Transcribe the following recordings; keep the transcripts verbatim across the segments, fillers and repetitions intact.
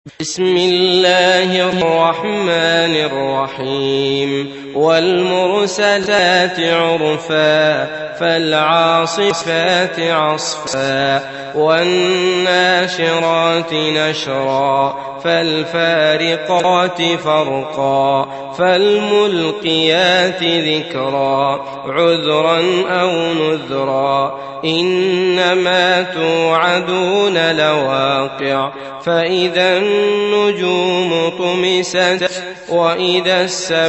بسم الله الرحمن الرحيم والمرسلات عرفا فالعاصفات عصفا والناشرات نشرا فالفارقات فرقا فالملقيات ذكرا عذرا أو نذرا إنما توعدون لواقع فإذا النجوم طمست وإذا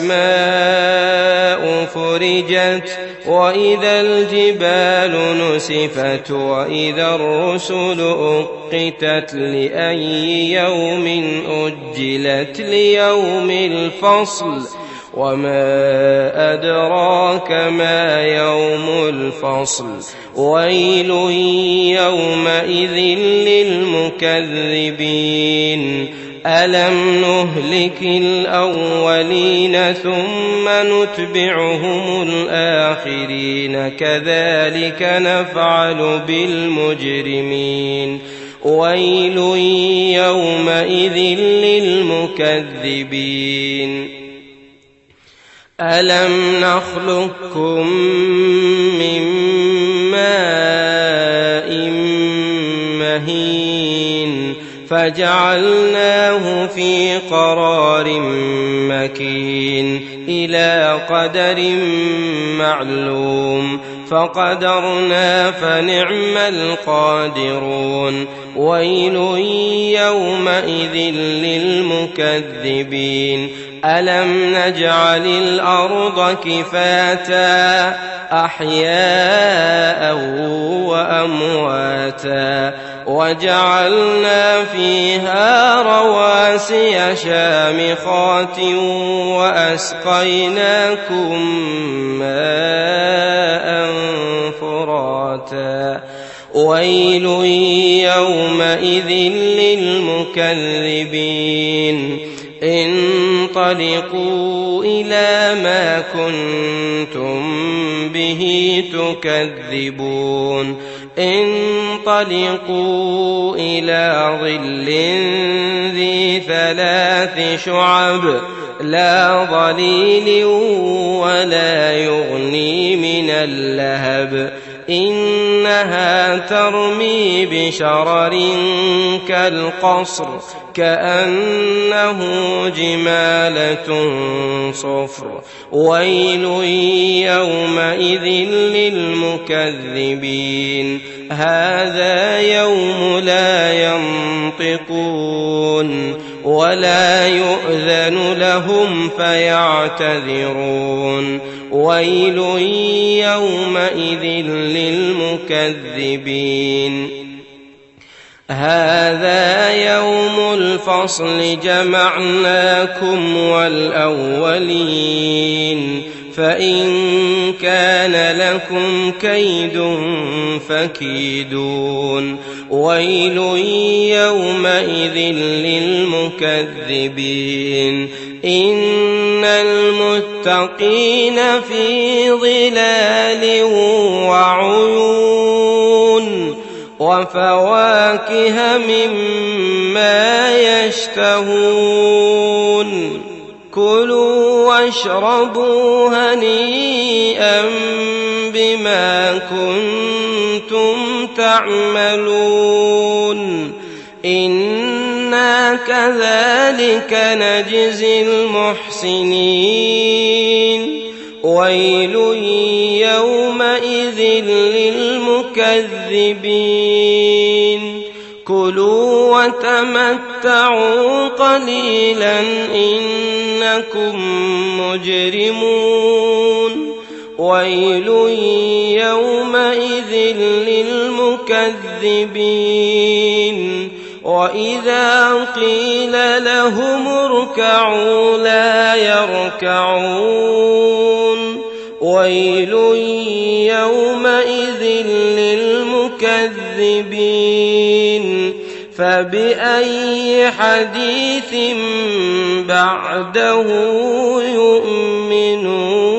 السماء فرجت وإذا الجبال نسفت وإذا الرسل أقتت لأي يوم أجلت ليوم الفصل وما أدراك ما يوم الفصل ويل يومئذ للمكذبين ألم نهلك الأولين ثم نتبعهم الآخرين كذلك نفعل بالمجرمين ويل يومئذ للمكذبين ألم نخلقكم من ماء مهين فجعلناه في قرار مكين إلى قدر معلوم فقدرنا فنعم القادرون ويل يومئذ للمكذبين ألم نجعل الأرض كفاتا أحياء وأمواتا وجعلنا فيها رواسي شامخات وأسقيناكم ماء فراتا ويل يومئذ للمكذبين انطلقوا إلى ما كنتم به تكذبون انطلقوا إلى ظل ذي ثلاث شعب لا ظليل ولا يغني من اللهب إنها ترمي بشرر كالقصر كأنه جمالة صفر ويل يومئذ للمكذبين هذا يوم لا ينطقون ولا يؤذن لهم فيعتذرون ويل يومئذ للمكذبين هذا يوم الفصل جمعناكم والأولين فإن كان لكم كيد فكيدون ويل يومئذ للمكذبين إن المتقين في ظلال وعيون وفواكه مما يشتهون كلوا واشربوا هنيئا بما كنتم تعملون إنا كذلك نجزي المحسنين ويل يومئذ للمكذبين كلوا وتمتعوا قليلا إنكم مجرمون ويل يومئذ للمكذبين وإذا قيل لهم اركعوا لا يركعون ويل يومئذ للمكذبين فبأي حديث بعده يؤمنون